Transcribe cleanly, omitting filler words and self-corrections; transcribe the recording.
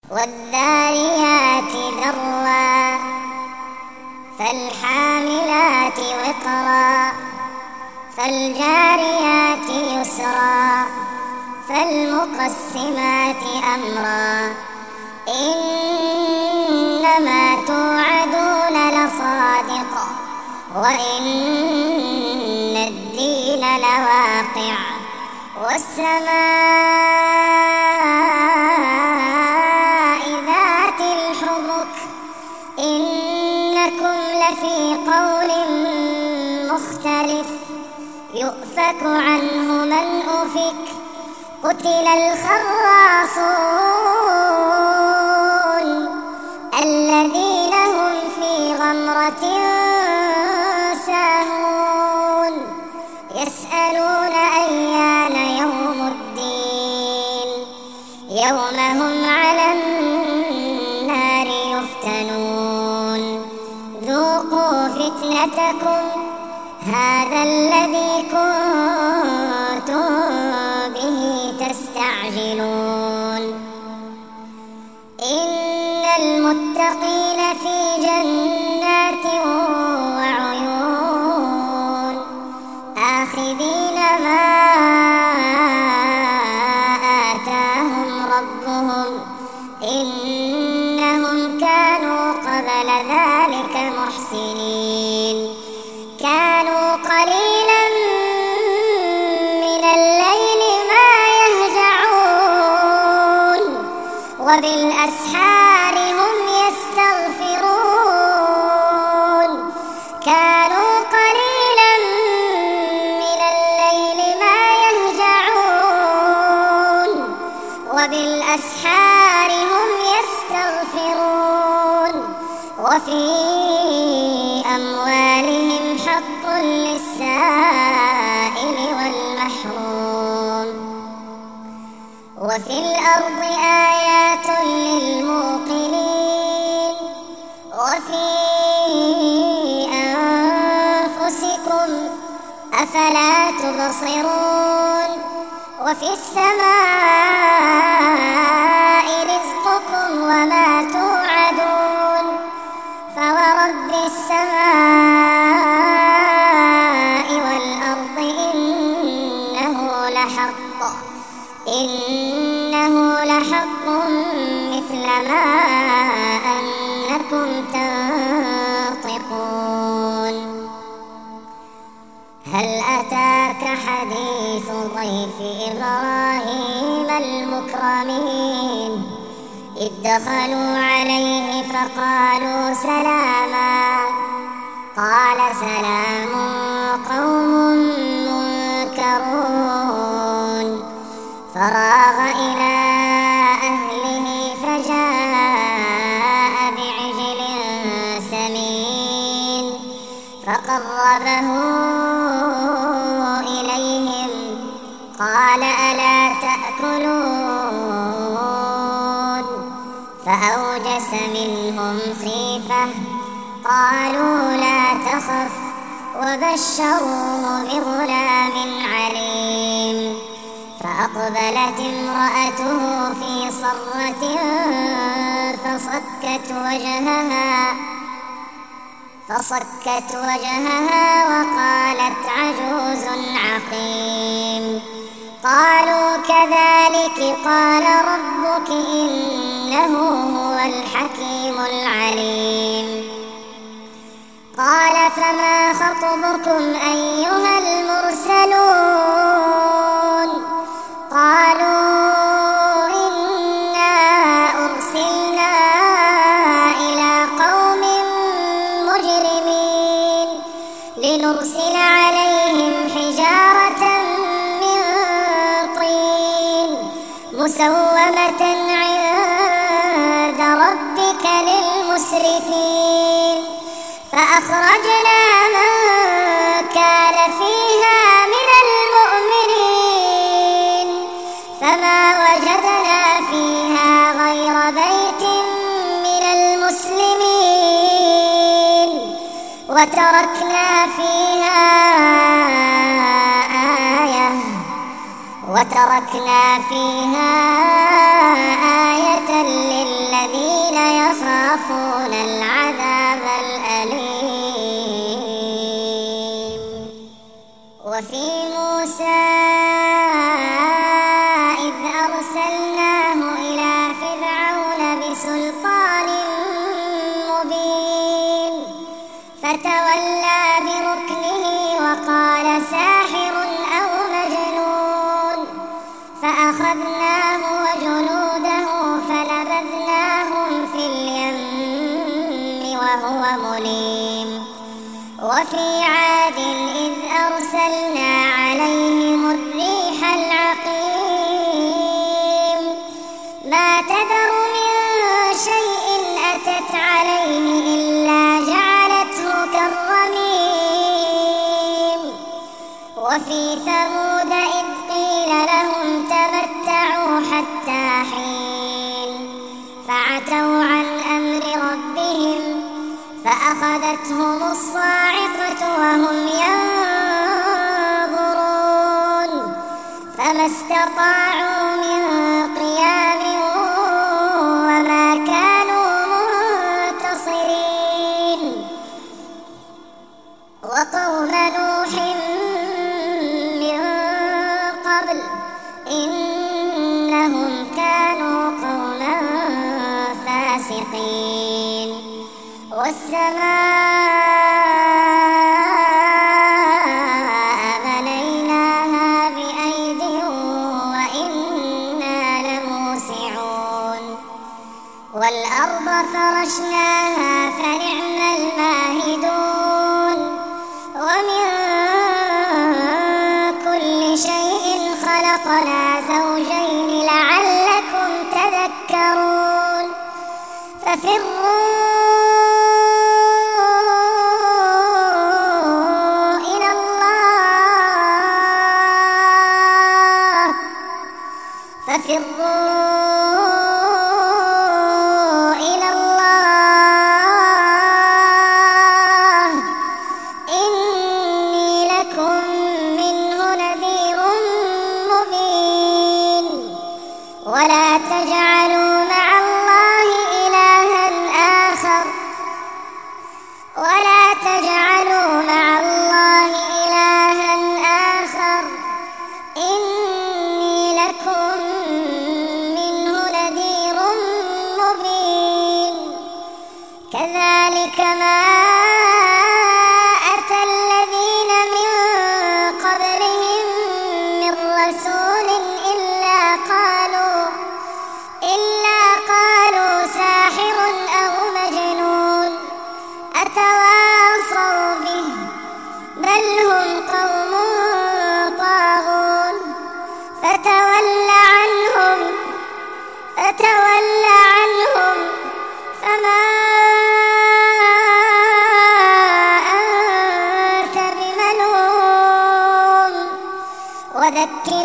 والذاريات ذروا فالحاملات وقرا فالجاريات يسرا فالمقسمات أمرا إنما توعدون لصادق وإن الدين لواقع والسماء ذات الحبك إنكم لفي قول مختلف يؤفك عنه من أفك قتل الخراصون الذين هم في غمرة ساهون يسألون أيان يوم الدين يوم هم على النار يفتنون ذوقوا فتنتكم هذا الذي كنتم به تستعجلون إن المتقين في جنات وعيون آخذين ما آتاهم ربهم إنهم كانوا قبل ذلك محسنين كانوا قليلا من الليل ما يهجعون وبالأسحار هم يستغفرون كانوا قليلا من الليل ما يهجعون وبالأسحار هم يستغفرون وفي أموالهم حق للسائل والمحروم وفي الأرض آيات للموقنين وفي أنفسكم أفلا تبصرون وفي السماء رزقكم وما توعدون فورب السماء والأرض إنه لحق مثل ما أنكم تنطقون هل أتاك حديث ضيف إبراهيم المكرمين إذ دخلوا عليه فقالوا سلاما قال سلام قوم منكرون فراغ إلى أهله فجاء بعجل سمين فقربه إليهم قال ألا تأكلون فأوجس منهم خيفة قالوا لا تخف وبشروه بغلام عليم فأقبلت امرأته في صرة فصكت وجهها وقالت عجوز عقيم قالوا كذلك قال ربك إنه هو الحكيم العليم قال فما خطبكم أيها المرسلون قالوا إنا أرسلنا إلى قوم مجرمين لنرسل عليهم حجارة من طين مسومة عند ربك للمسرفين فأخرجنا من كان فيها من المؤمنين فما وجدنا فيها غير بيت من المسلمين وتركنا فيها آية للمؤمنين يخافون العذاب الأليم. وفي موسى إذ أرسلناه إلى فرعون بسلطان مبين فتولى بركنه وقال ساحر أو مجنون، فأخذناه وجنوده فنبذناهم في اليم وهو مليم. وفي عاد إذ أرسلنا عليهم الريح العقيم ما تذر من شيء أتت عليه إلا جعلته كالرميم. وفي ثمود إذ قيل لهم تمتعوا حتى حين فعتوا عن أمر ربهم فأخذتهم الصاعقة وهم ينظرون فما استطاعوا من قيام وما كانوا منتصرين. وقوم نوح من قبل إنهم كانوا قوما فاسقين. والسماء بنيناها بأيد وإنا لموسعون. والأرض فرشناها فنعم الماهدون. ومن كل شيء خلقنا زوجين لعلكم تذكرون. ففروا إلى الله إني لكم منه نذير مبين. ولا تجعلوا مع الله إلها آخر إني لكم منه نذير مبين. كذلك ما أتى الذين من قبلهم من رسول إلا قالوا ساحر أو مجنون أتواصوا به بل هم قوم طاغون. فتول عنهم فما أنت بملوم وذكر